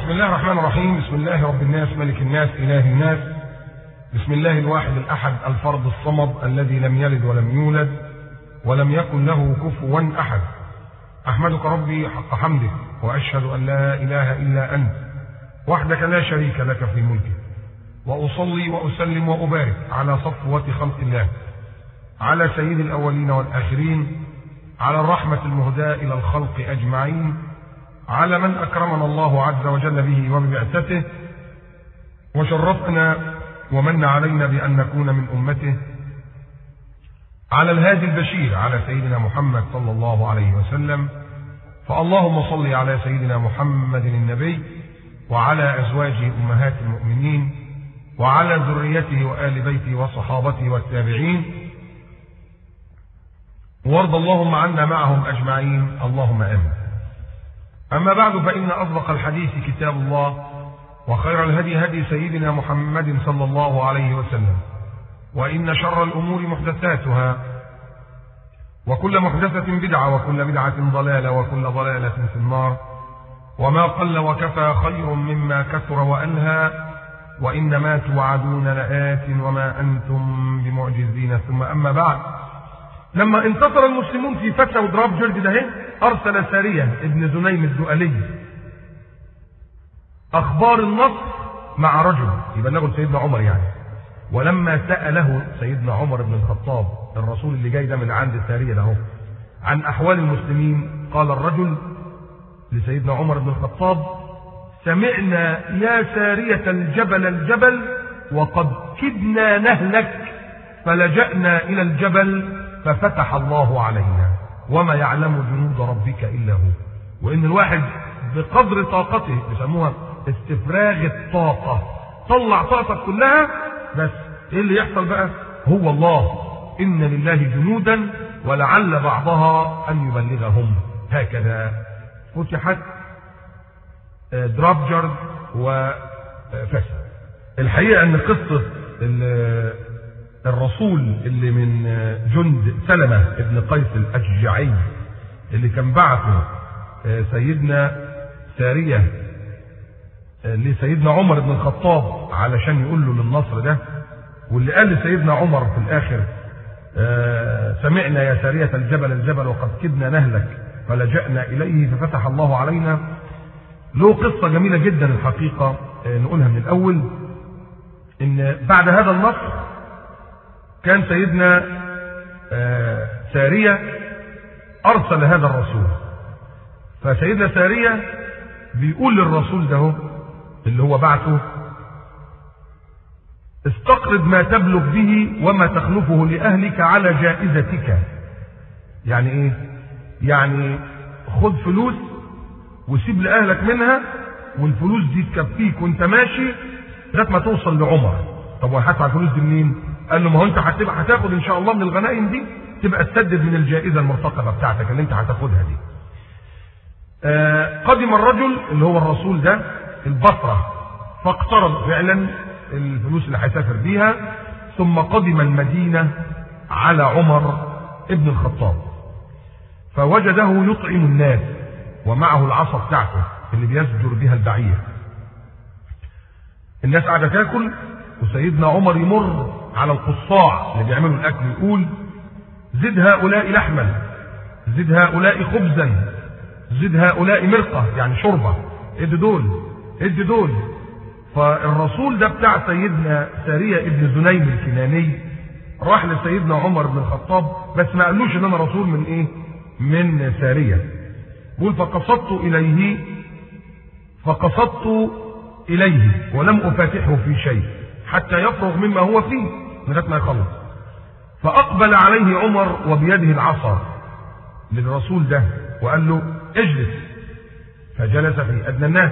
بسم الله الرحمن الرحيم. بسم الله رب الناس ملك الناس إله الناس. بسم الله الواحد الأحد الفرد الصمد الذي لم يلد ولم يولد ولم يكن له كفوا أحد. أحمدك ربي حق حمدك وأشهد أن لا إله إلا أنت وحدك لا شريك لك في ملكك، وأصلي وأسلم وأبارك على صفوة خلق الله، على سيد الأولين والآخرين، على الرحمة المهداة إلى الخلق أجمعين، على من أكرمنا الله عز وجل به وببعثته وشرفنا ومن علينا بأن نكون من أمته، على الهادي البشير على سيدنا محمد صلى الله عليه وسلم. فاللهم صل على سيدنا محمد النبي وعلى أزواجه أمهات المؤمنين وعلى ذريته وآل بيته وصحابته والتابعين، وارض اللهم عنا معهم أجمعين اللهم آمين. أما بعد، فإن أصدق الحديث كتاب الله، وخير الهدي هدي سيدنا محمد صلى الله عليه وسلم، وإن شر الأمور محدثاتها، وكل محدثة بدعة، وكل بدعة ضلالة، وكل ضلالة في النار. وما قل وكفى خير مما كثر وألهى، وإنما توعدون لآت وما أنتم بمعجزين. ثم أما بعد، لما انتصر المسلمون في فتح وضراب جلد ده، أرسل سارية ابن زنيم الدؤلي أخبار النصر مع رجل يبلغه سيدنا عمر يعني. ولما سأله سيدنا عمر بن الخطاب الرسول اللي جاي ده من عند السارية ده عن أحوال المسلمين، قال الرجل لسيدنا عمر بن الخطاب: سمعنا يا سارية الجبل وقد كدنا نهلك فلجأنا إلى الجبل ففتح الله علينا وما يعلم جنود ربك إلا هو. وإن الواحد بقدر طاقته، بيسموها استفراغ الطاقة، طلع طاقتك كلها، بس ايه اللي يحصل بقى؟ هو الله إن لله جنودا ولعل بعضها أن يبلغهم. هكذا فتحت درابجرد وفسد. الحقيقة أن قصة الرسول اللي من جند سلمة ابن قيس الأشجعي اللي كان بعثه سيدنا سارية لسيدنا عمر بن الخطاب علشان يقول له للنصر ده، واللي قال لسيدنا عمر في الآخر: سمعنا يا سارية الجبل وقد كدنا نهلك فلجأنا إليه ففتح الله علينا. له قصة جميلة جدا الحقيقة، نقولها من الأول. إن بعد هذا النصر كان سيدنا سارية أرسل هذا الرسول، فسيدنا سارية بيقول للرسول ده اللي هو بعثه: استقرض ما تبلغ به وما تخلفه لأهلك على جائزتك. يعني ايه؟ يعني خد فلوس وسيب لأهلك منها، والفلوس دي تكفيك وانت ماشي لغايه ما توصل لعمر. طب وهتدفع الفلوس دي منين؟ قال له: ما هو انت هتاخد ان شاء الله من الغنائم دي، تبقى تسدد من الجائزه المرتقبه بتاعتك اللي انت هتاخدها دي. قدم الرجل اللي هو الرسول ده البصره، فاقترض فعلا الفلوس اللي هيسافر بيها، ثم قدم المدينه على عمر ابن الخطاب، فوجده يطعم الناس ومعه العصا بتاعته اللي بيسجر بها البعير. الناس قاعده تاكل، وسيدنا عمر يمر على القصاع اللي بيعملوا الاكل يقول: زد هؤلاء لحما، زد هؤلاء خبزا، زد هؤلاء مرقه، يعني شوربه، ادي دول ادي دول. فالرسول ده بتاع سيدنا سارية ابن زنيم الكناني راح لسيدنا عمر بن الخطاب، بس ما قالوش ان انا رسول من ايه؟ من سارية. بيقول: فقصدت اليه ولم افاتحه في شيء حتى يفرغ مما هو فيه لغايه ما يخلص. فاقبل عليه عمر وبيده العصا للرسول ده وقال له: اجلس. فجلس في ادنى الناس،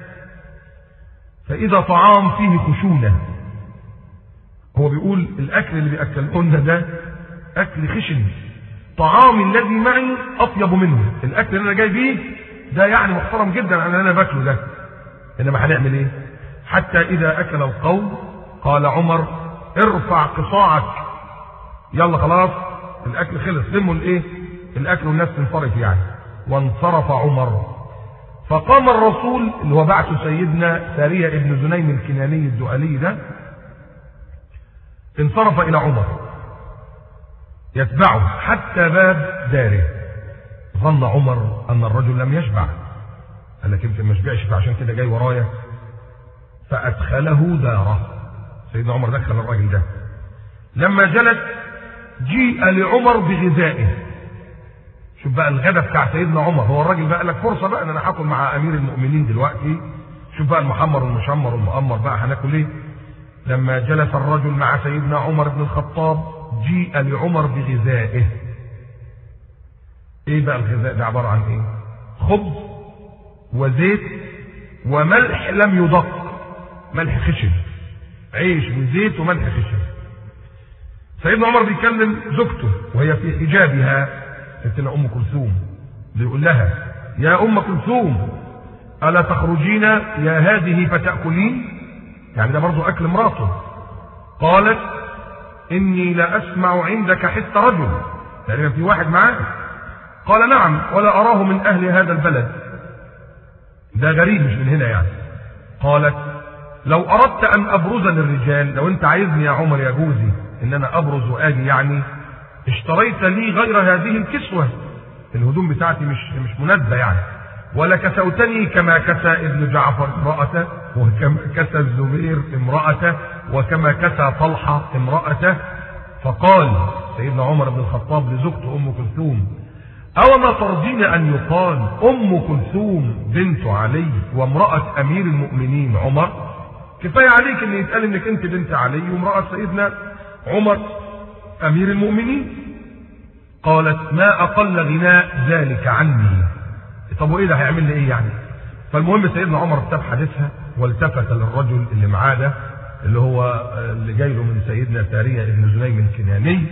فاذا طعام فيه خشونه. هو بيقول الاكل اللي بياكلونه ده اكل خشن، طعام الذي معي اطيب منه. الاكل اللي انا جاي بيه ده يعني محترم جدا عن اللي انا باكله ده، انما هنعمل ايه؟ حتى اذا اكل القوم قال عمر: ارفع قصاعك، يلا خلاص الاكل خلص، لموا الايه؟ الاكل والناس تنصرف يعني. وانصرف عمر فقام الرسول اللي هو بعث سيدنا سارية ابن زنيم الكناني الدؤلي ده، انصرف إلى عمر يتبعه حتى باب داره. ظن عمر أن الرجل لم يشبع، قال لك يمكن ما شبعش فعشان كده جاي ورايا، فأدخله داره. سيدنا عمر دخل الراجل ده. لما جلس جيء لعمر بغذائه. شوف بقى الغدا بتاع سيدنا عمر، هو الراجل بقى لك فرصه بقى ان انا هاكل مع امير المؤمنين دلوقتي. شوف بقى المحمر والمشمر والمؤمر بقى هناكل ايه. لما جلس الرجل مع سيدنا عمر بن الخطاب جيء لعمر بغذائه. ايه بقى الغذاء ده؟ عباره عن ايه؟ خبز وزيت وملح لم يدق، ملح خشن، عيش وزيت وملح خشن. سيدنا عمر بيكلم زوجته وهي في حجابها، ستنا ام كلثوم، بيقول لها يا ام كلثوم الا تخرجين يا هذه فتاكلين؟ يعني ده برضه اكل مراته. قالت اني لا اسمع عندك حس رجل، تقريبا في واحد معاه. قال نعم ولا اراه من اهل هذا البلد، ده غريب مش من هنا يعني. قالت لو اردت ان ابرز للرجال، لو انت عايزني يا عمر يا جوزي ان انا ابرز واجي يعني، اشتريت لي غير هذه الكسوة، الهدوم بتاعتي مش مناسبة يعني، ولا كسوتني كما كسى ابن جعفر امرأته، وكما كسى الزبير امرأته، وكما كسى طلحة امرأته. فقال سيدنا عمر بن الخطاب لزوجته ام كلثوم أو ما ترضين أن يقال أم كلثوم بنت علي وامرأة أمير المؤمنين عمر؟ كفاية عليك أن يتقال أنك أنت بنت علي وامرأة سيدنا عمر أمير المؤمنين. قالت ما أقل غناء ذلك عني. طب وإيه ده هيعمل لي إيه يعني؟ فالمهم سيدنا عمر ارتب حديثها والتفت للرجل اللي معاه ده، اللي هو اللي جاي له من سيدنا سارية ابن زنيم الكناني،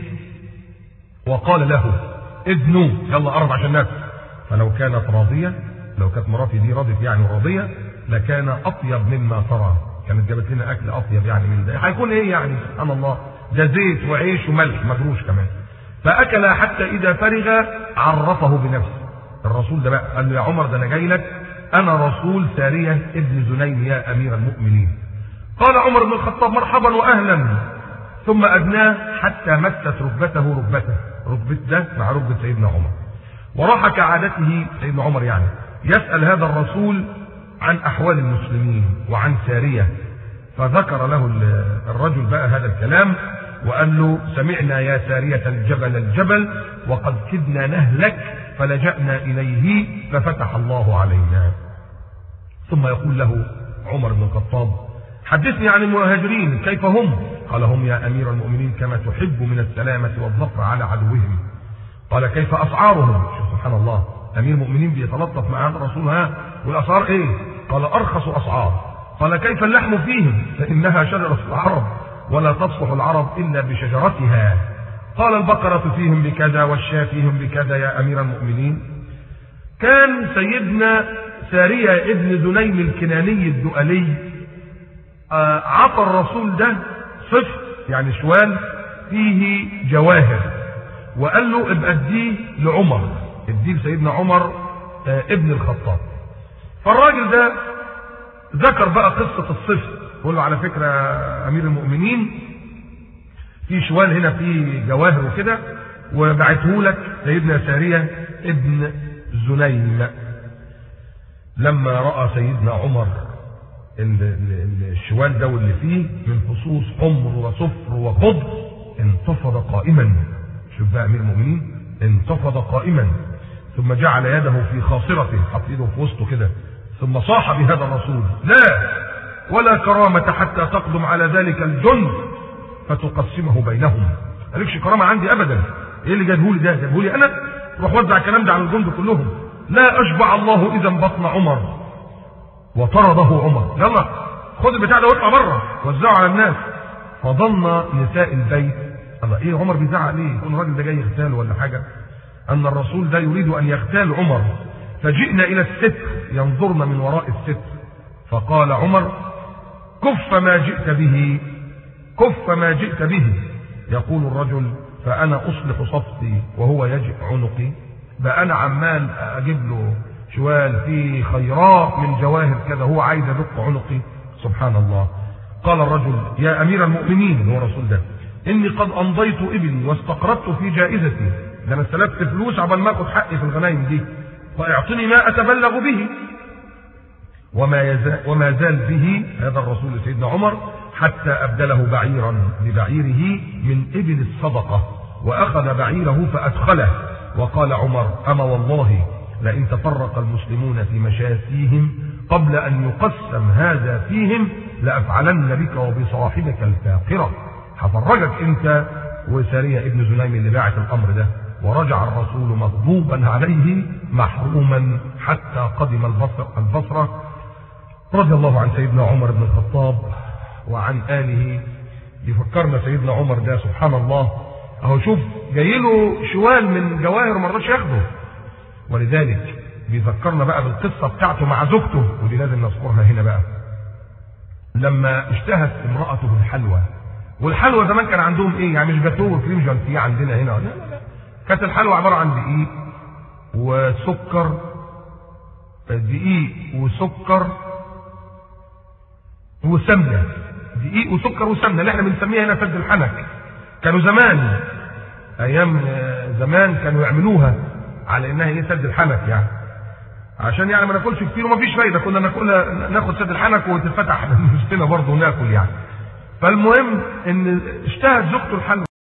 وقال له ادنوا يلا قرب عشان ناكل. فلو كانت راضية، لو كانت مراتي دي راضية يعني راضية، لكان أطيب مما ترى، كانت جابت لنا أكل أطيب يعني من ده. هيكون إيه يعني؟ سبحان الله، ده زيت وعيش وملح مجروش كمان. فأكل حتى إذا فرغ عرفه بنفسه. الرسول ده بقى قال له يا عمر ده أنا جاي لك، أنا رسول سارية ابن زنيم يا أمير المؤمنين. قال عمر بن الخطاب مرحبا وأهلا، ثم أدناه حتى مست ركبته ركبة ده مع ركبة سيدنا عمر، وراح كعادته سيدنا عمر يعني يسأل هذا الرسول عن أحوال المسلمين وعن سارية. فذكر له الرجل بقى هذا الكلام وقال له سمعنا يا سارية الجبل وقد كدنا نهلك فلجأنا إليه ففتح الله علينا. ثم يقول له عمر بن الخطاب حدثني عن المهاجرين كيف هم؟ قال هم يا أمير المؤمنين كما تحب من السلامة والظفر على عدوهم. قال كيف أسعارهم؟ شوف سبحان الله، أمير المؤمنين بيتلطف مع هذا الرسول، ها والأسعار إيه؟ قال أرخص أسعار. قال كيف اللحم فيهم؟ فإنها شجرة العرب ولا تصلح العرب إلا بشجرتها. قال البقرة فيهم بكذا والشاة فيهم بكذا يا أمير المؤمنين. كان سيدنا سارية ابن زنيم الكناني الدؤلي عطى الرسول ده صفر يعني شوال فيه جواهر، وقال له ابقى اديه لعمر، اديه لسيدنا عمر ابن الخطاب. فالراجل ده ذكر بقى قصة الصفر، قال له على فكرة أمير المؤمنين في شوال هنا فيه جواهر وكده، وبعته لك سيدنا سارية ابن زنيم. لما رأى سيدنا عمر الشوال ده واللي فيه من فصوص حمر وصفر وخضر انتفض قائما. شوف بقى امير المؤمنين انتفض قائما، ثم جعل يده في خاصرته، حط ايده في وسطه كده، ثم صاح بهذا الرسول لا ولا كرامة حتى تقدم على ذلك الجند فتقسمه بينهم. مالكش كرامة عندي ابدا. ايه اللي جابهولي ده؟ جابهولي انا؟ روح وزع الكلام ده على الجند كلهم. لا اشبع الله اذا بطن عمر. وطرده عمر، يلا خد البتاع ده واطلع بره وزعه على الناس. فظن نساء البيت الله ايه عمر بيزعق ليه؟ يكون الراجل ده جاي يغتاله ولا حاجه؟ ان الرسول ده يريد ان يغتال عمر. فجئنا الى الستر ينظرن من وراء الستر. فقال عمر كف ما جئت به، كف ما جئت به. يقول الرجل فانا اصلح صفي وهو يجئ عنقي. بقى انا عمال اجيب له شوال فيه خيرات من جواهر كذا، هو عايز يدق عنقي. سبحان الله. قال الرجل: يا أمير المؤمنين، هو رسول ده، إني قد أمضيت إبلي واستقرضت في جائزتي، ده أنا استلفت فلوس عبال ما أخذ حقي في الغنايم دي، فاعطني ما أتبلغ به. وما زال به هذا الرسول سيدنا عمر حتى أبدله بعيرا ببعيره من إبل الصدقة، وأخذ بعيره فأدخله. وقال عمر: أما والله لئن تفرق المسلمون في مشاسيهم قبل أن يقسم هذا فيهم لأفعلن بك وبصاحبك الفاقرة. هفرجك أنت وسارية ابن زنيم اللي باعت الأمر ده. ورجع الرسول مغضوبا عليه محروما حتى قدم البصرة. رضي الله عن سيدنا عمر بن الخطاب وعن آله. يفكرنا سيدنا عمر ده سبحان الله، اهو شوف جايله شوال من جواهر ما رضاش ياخده، ولذلك بيذكرنا بقى بالقصه بتاعته مع زوجته، ودي لازم نذكرها هنا بقى. لما اشتهت امراته الحلوى، والحلوى زمان كان عندهم ايه؟ يعني مش جاتوه وكريم جانتيه عندنا هنا، لا، كانت الحلوى عباره عن دقيق وسكر، دقيق وسكر وسمنه، دقيق وسكر وسمنه اللي احنا بنسميها هنا سد الحنك. كانوا زمان ايام زمان كانوا يعملوها على انها هي سد الحنك، يعني عشان يعني ما ناكلش كتير وما فيش فايده، كنا ناخد سد الحنك وتتفتح نفسنا برضه وناكل يعني. فالمهم ان اشتهت زوجته الحلوى.